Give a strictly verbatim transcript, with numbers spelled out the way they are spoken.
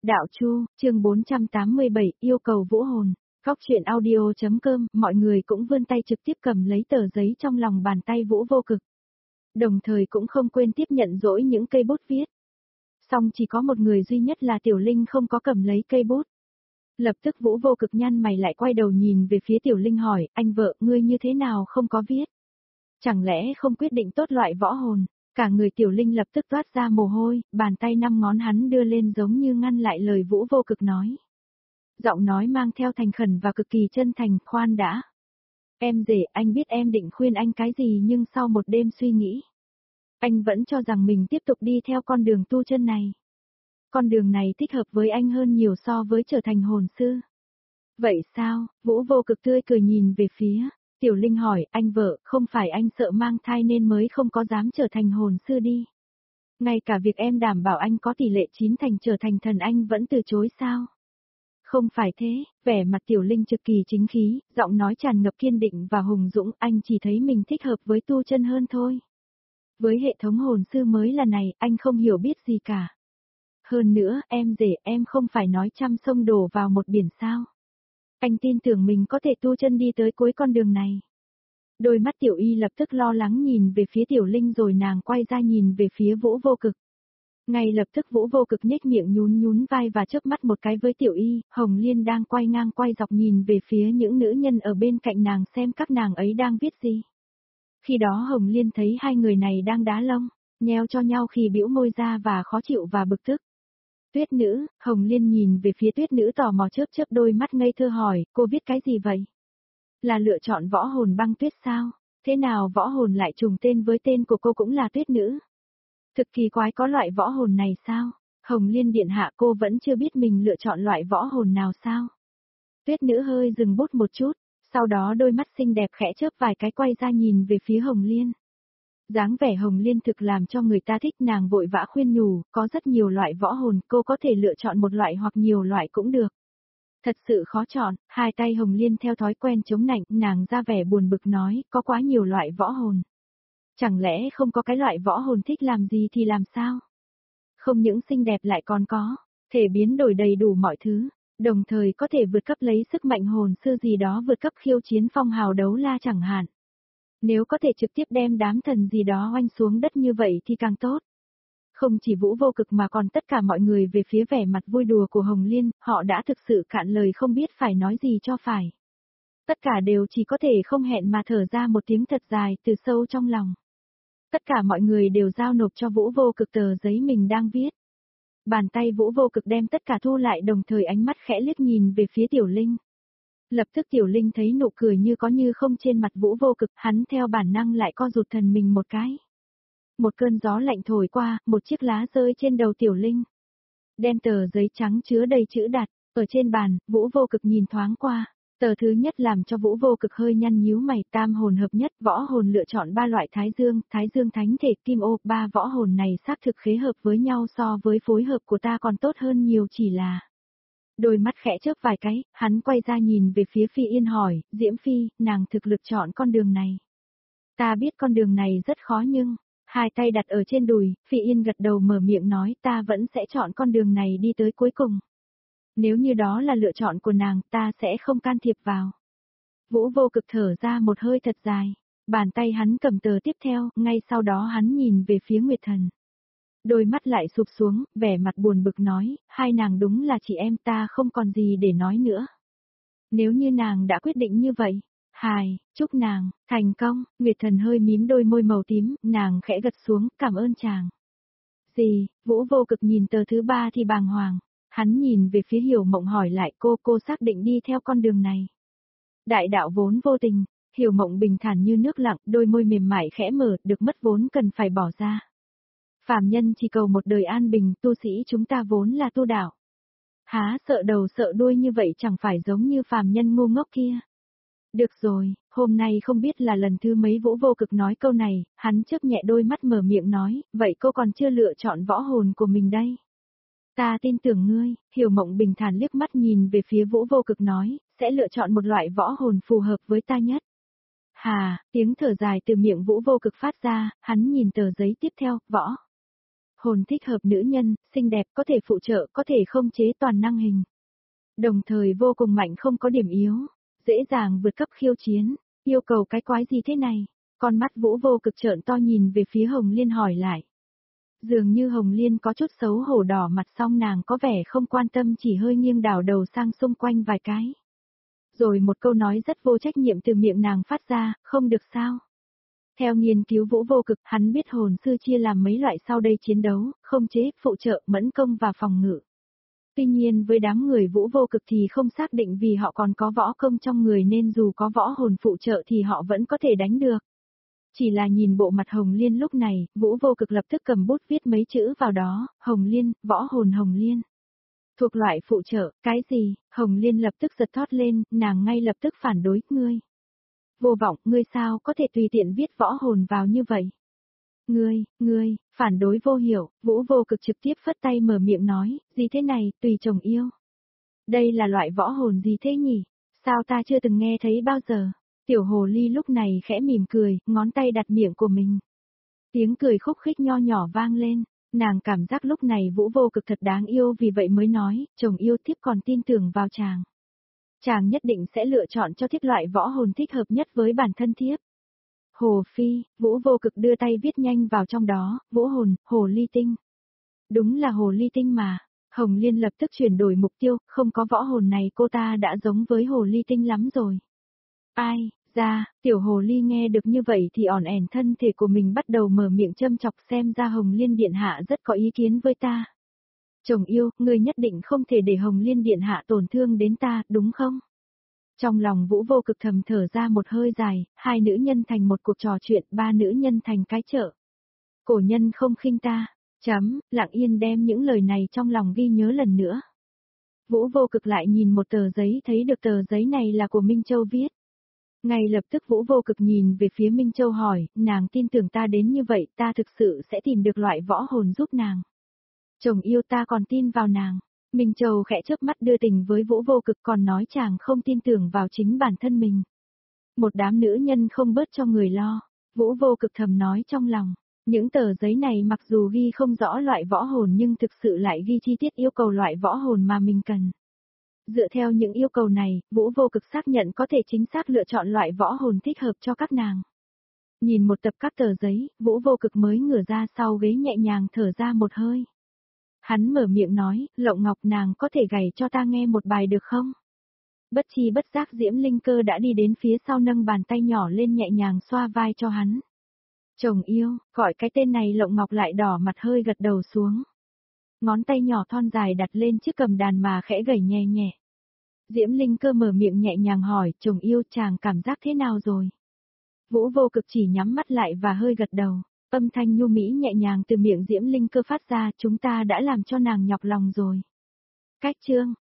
Đạo Chu, chương bốn trăm tám mươi bảy, yêu cầu vũ hồn. Góc truyện audio.com, mọi người cũng vươn tay trực tiếp cầm lấy tờ giấy trong lòng bàn tay Vũ Vô Cực. Đồng thời cũng không quên tiếp nhận dỗi những cây bút viết. Song chỉ có một người duy nhất là Tiểu Linh không có cầm lấy cây bút. Lập tức Vũ Vô Cực nhăn mày lại quay đầu nhìn về phía Tiểu Linh hỏi, anh vợ, ngươi như thế nào không có viết? Chẳng lẽ không quyết định tốt loại võ hồn? Cả người Tiểu Linh lập tức toát ra mồ hôi, bàn tay năm ngón hắn đưa lên giống như ngăn lại lời Vũ Vô Cực nói. Giọng nói mang theo thành khẩn và cực kỳ chân thành, khoan đã. Em rể, anh biết em định khuyên anh cái gì nhưng sau một đêm suy nghĩ. Anh vẫn cho rằng mình tiếp tục đi theo con đường tu chân này. Con đường này thích hợp với anh hơn nhiều so với trở thành hồn sư. Vậy sao? Vũ Vô Cực tươi cười nhìn về phía. Tiểu Linh hỏi, anh vợ, không phải anh sợ mang thai nên mới không có dám trở thành hồn sư đi. Ngay cả việc em đảm bảo anh có tỷ lệ chín thành trở thành thần anh vẫn từ chối sao? Không phải thế, vẻ mặt Tiểu Linh cực kỳ chính khí, giọng nói tràn ngập kiên định và hùng dũng, anh chỉ thấy mình thích hợp với tu chân hơn thôi. Với hệ thống hồn sư mới là này, anh không hiểu biết gì cả. Hơn nữa, em rể, em không phải nói trăm sông đổ vào một biển sao. Anh tin tưởng mình có thể tu chân đi tới cuối con đường này. Đôi mắt Tiểu Y lập tức lo lắng nhìn về phía Tiểu Linh rồi nàng quay ra nhìn về phía Vũ Vô Cực. Ngay lập tức Vũ Vô Cực nhếch miệng nhún nhún vai và chớp mắt một cái với Tiểu Y, Hồng Liên đang quay ngang quay dọc nhìn về phía những nữ nhân ở bên cạnh nàng xem các nàng ấy đang viết gì. Khi đó Hồng Liên thấy hai người này đang đá lông, nheo cho nhau khi bĩu môi ra và khó chịu và bực tức. Tuyết nữ, Hồng Liên nhìn về phía Tuyết nữ tò mò chớp chớp đôi mắt ngây thơ hỏi, cô viết cái gì vậy? Là lựa chọn võ hồn băng tuyết sao? Thế nào võ hồn lại trùng tên với tên của cô cũng là Tuyết nữ? Thực kỳ quái, có loại võ hồn này sao? Hồng Liên điện hạ, cô vẫn chưa biết mình lựa chọn loại võ hồn nào sao? Tuyết nữ hơi dừng bút một chút, sau đó đôi mắt xinh đẹp khẽ chớp vài cái quay ra nhìn về phía Hồng Liên. Dáng vẻ Hồng Liên thực làm cho người ta thích, nàng vội vã khuyên nhủ, có rất nhiều loại võ hồn, cô có thể lựa chọn một loại hoặc nhiều loại cũng được. Thật sự khó chọn, hai tay Hồng Liên theo thói quen chống nạnh, nàng ra vẻ buồn bực nói, có quá nhiều loại võ hồn. Chẳng lẽ không có cái loại võ hồn thích làm gì thì làm sao? Không những xinh đẹp lại còn có, thể biến đổi đầy đủ mọi thứ, đồng thời có thể vượt cấp lấy sức mạnh hồn sư gì đó vượt cấp khiêu chiến phong hào đấu la chẳng hạn. Nếu có thể trực tiếp đem đám thần gì đó oanh xuống đất như vậy thì càng tốt. Không chỉ Vũ Vô Cực mà còn tất cả mọi người về phía vẻ mặt vui đùa của Hồng Liên, họ đã thực sự cạn lời không biết phải nói gì cho phải. Tất cả đều chỉ có thể không hẹn mà thở ra một tiếng thật dài từ sâu trong lòng. Tất cả mọi người đều giao nộp cho Vũ Vô Cực tờ giấy mình đang viết. Bàn tay Vũ Vô Cực đem tất cả thu lại, đồng thời ánh mắt khẽ liếc nhìn về phía Tiểu Linh. Lập tức Tiểu Linh thấy nụ cười như có như không trên mặt Vũ Vô Cực, hắn theo bản năng lại co rụt thần mình một cái. Một cơn gió lạnh thổi qua, một chiếc lá rơi trên đầu Tiểu Linh. Đem tờ giấy trắng chứa đầy chữ đặt, ở trên bàn, Vũ Vô Cực nhìn thoáng qua. Tờ thứ nhất làm cho Vũ Vô Cực hơi nhăn nhíu mày, tam hồn hợp nhất, võ hồn lựa chọn ba loại thái dương, thái dương thánh thể, kim ô, ba võ hồn này xác thực khế hợp với nhau so với phối hợp của ta còn tốt hơn nhiều, chỉ là... Đôi mắt khẽ chớp vài cái, hắn quay ra nhìn về phía Phi Yên hỏi, Diễm Phi, nàng thực lực chọn con đường này. Ta biết con đường này rất khó nhưng, hai tay đặt ở trên đùi, Phi Yên gật đầu mở miệng nói ta vẫn sẽ chọn con đường này đi tới cuối cùng. Nếu như đó là lựa chọn của nàng, ta sẽ không can thiệp vào. Vũ Vô Cực thở ra một hơi thật dài, bàn tay hắn cầm tờ tiếp theo, ngay sau đó hắn nhìn về phía Nguyệt Thần. Đôi mắt lại sụp xuống, vẻ mặt buồn bực nói, hai nàng đúng là chị em, ta không còn gì để nói nữa. Nếu như nàng đã quyết định như vậy, hài, chúc nàng, thành công, Nguyệt Thần hơi mím đôi môi màu tím, nàng khẽ gật xuống, cảm ơn chàng. Gì, Vũ Vô Cực nhìn tờ thứ ba thì bàng hoàng, hắn nhìn về phía Hiểu Mộng hỏi lại cô, cô xác định đi theo con đường này. Đại đạo vốn vô tình, Hiểu Mộng bình thản như nước lặng, đôi môi mềm mại khẽ mở, được mất vốn cần phải bỏ ra. Phàm nhân chỉ cầu một đời an bình, tu sĩ chúng ta vốn là tu đạo. Há sợ đầu sợ đuôi như vậy chẳng phải giống như phàm nhân ngu ngốc kia. Được rồi, hôm nay không biết là lần thứ mấy Vũ Vô Cực nói câu này, hắn chớp nhẹ đôi mắt mở miệng nói, vậy cô còn chưa lựa chọn võ hồn của mình đây. Ta tin tưởng ngươi, Hiểu Mộng bình thản liếc mắt nhìn về phía Vũ Vô Cực nói, sẽ lựa chọn một loại võ hồn phù hợp với ta nhất. Hà, tiếng thở dài từ miệng Vũ Vô Cực phát ra, hắn nhìn tờ giấy tiếp theo, võ. Hồn thích hợp nữ nhân, xinh đẹp, có thể phụ trợ, có thể không chế toàn năng hình. Đồng thời vô cùng mạnh không có điểm yếu, dễ dàng vượt cấp khiêu chiến, yêu cầu cái quái gì thế này? Con mắt Vũ Vô Cực trợn to nhìn về phía Hồng Liên hỏi lại. Dường như Hồng Liên có chút xấu hổ đỏ mặt, xong nàng có vẻ không quan tâm, chỉ hơi nghiêng đảo đầu sang xung quanh vài cái. Rồi một câu nói rất vô trách nhiệm từ miệng nàng phát ra, không được sao? Theo nghiên cứu Vũ Vô Cực, hắn biết hồn sư chia làm mấy loại sau đây: chiến đấu, không chế, phụ trợ, mẫn công và phòng ngự. Tuy nhiên với đám người Vũ Vô Cực thì không xác định, vì họ còn có võ công trong người nên dù có võ hồn phụ trợ thì họ vẫn có thể đánh được. Chỉ là nhìn bộ mặt Hồng Liên lúc này, Vũ Vô Cực lập tức cầm bút viết mấy chữ vào đó: Hồng Liên, võ hồn Hồng Liên. Thuộc loại phụ trợ, cái gì? Hồng Liên lập tức giật thót lên, nàng ngay lập tức phản đối, ngươi. Vô vọng, ngươi sao có thể tùy tiện viết võ hồn vào như vậy? Ngươi, ngươi, phản đối vô hiểu, Vũ Vô Cực trực tiếp phất tay mở miệng nói, gì thế này, tùy chồng yêu. Đây là loại võ hồn gì thế nhỉ? Sao ta chưa từng nghe thấy bao giờ? Tiểu hồ ly lúc này khẽ mỉm cười, ngón tay đặt miệng của mình. Tiếng cười khúc khích nho nhỏ vang lên, nàng cảm giác lúc này Vũ Vô Cực thật đáng yêu, vì vậy mới nói, chồng yêu thiếp còn tin tưởng vào chàng. Chàng nhất định sẽ lựa chọn cho thiếp loại võ hồn thích hợp nhất với bản thân thiếp. Hồ Phi, Vũ Vô Cực đưa tay viết nhanh vào trong đó, vũ hồn, hồ ly tinh. Đúng là hồ ly tinh mà. Hồng Liên lập tức chuyển đổi mục tiêu, không có võ hồn này cô ta đã giống với hồ ly tinh lắm rồi. Ai, ra, tiểu hồ ly nghe được như vậy thì ỏn ẻn thân thể của mình bắt đầu mở miệng châm chọc, xem ra Hồng Liên điện hạ rất có ý kiến với ta. Chồng yêu, ngươi nhất định không thể để Hồng Liên điện hạ tổn thương đến ta, đúng không? Trong lòng Vũ Vô Cực thầm thở ra một hơi dài, hai nữ nhân thành một cuộc trò chuyện, ba nữ nhân thành cái chợ. Cổ nhân không khinh ta, chấm, Lặng Yên đem những lời này trong lòng ghi nhớ lần nữa. Vũ Vô Cực lại nhìn một tờ giấy, thấy được tờ giấy này là của Minh Châu viết. Ngay lập tức Vũ Vô Cực nhìn về phía Minh Châu hỏi, nàng tin tưởng ta đến như vậy, ta thực sự sẽ tìm được loại võ hồn giúp nàng. Chồng yêu, ta còn tin vào nàng. Minh Châu khẽ chớp mắt đưa tình với Vũ Vô Cực, còn nói chàng không tin tưởng vào chính bản thân mình. Một đám nữ nhân không bớt cho người lo. Vũ Vô Cực thầm nói trong lòng, những tờ giấy này mặc dù ghi không rõ loại võ hồn nhưng thực sự lại ghi chi tiết yêu cầu loại võ hồn mà mình cần. Dựa theo những yêu cầu này, Vũ Vô Cực xác nhận có thể chính xác lựa chọn loại võ hồn thích hợp cho các nàng. Nhìn một tập các tờ giấy, Vũ Vô Cực mới ngửa ra sau ghế nhẹ nhàng thở ra một hơi. Hắn mở miệng nói, Lộng Ngọc, nàng có thể gảy cho ta nghe một bài được không? Bất chi bất giác Diễm Linh Cơ đã đi đến phía sau, nâng bàn tay nhỏ lên nhẹ nhàng xoa vai cho hắn. Chồng yêu, gọi cái tên này Lộng Ngọc lại đỏ mặt hơi gật đầu xuống. Ngón tay nhỏ thon dài đặt lên chiếc cầm đàn mà khẽ gảy nhẹ nhẹ. Diễm Linh Cơ mở miệng nhẹ nhàng hỏi, chồng yêu, chàng cảm giác thế nào rồi? Vũ Vô Cực chỉ nhắm mắt lại và hơi gật đầu. Âm thanh nhu mỹ nhẹ nhàng từ miệng Diễm Linh Cơ phát ra, chúng ta đã làm cho nàng nhọc lòng rồi. Cách chương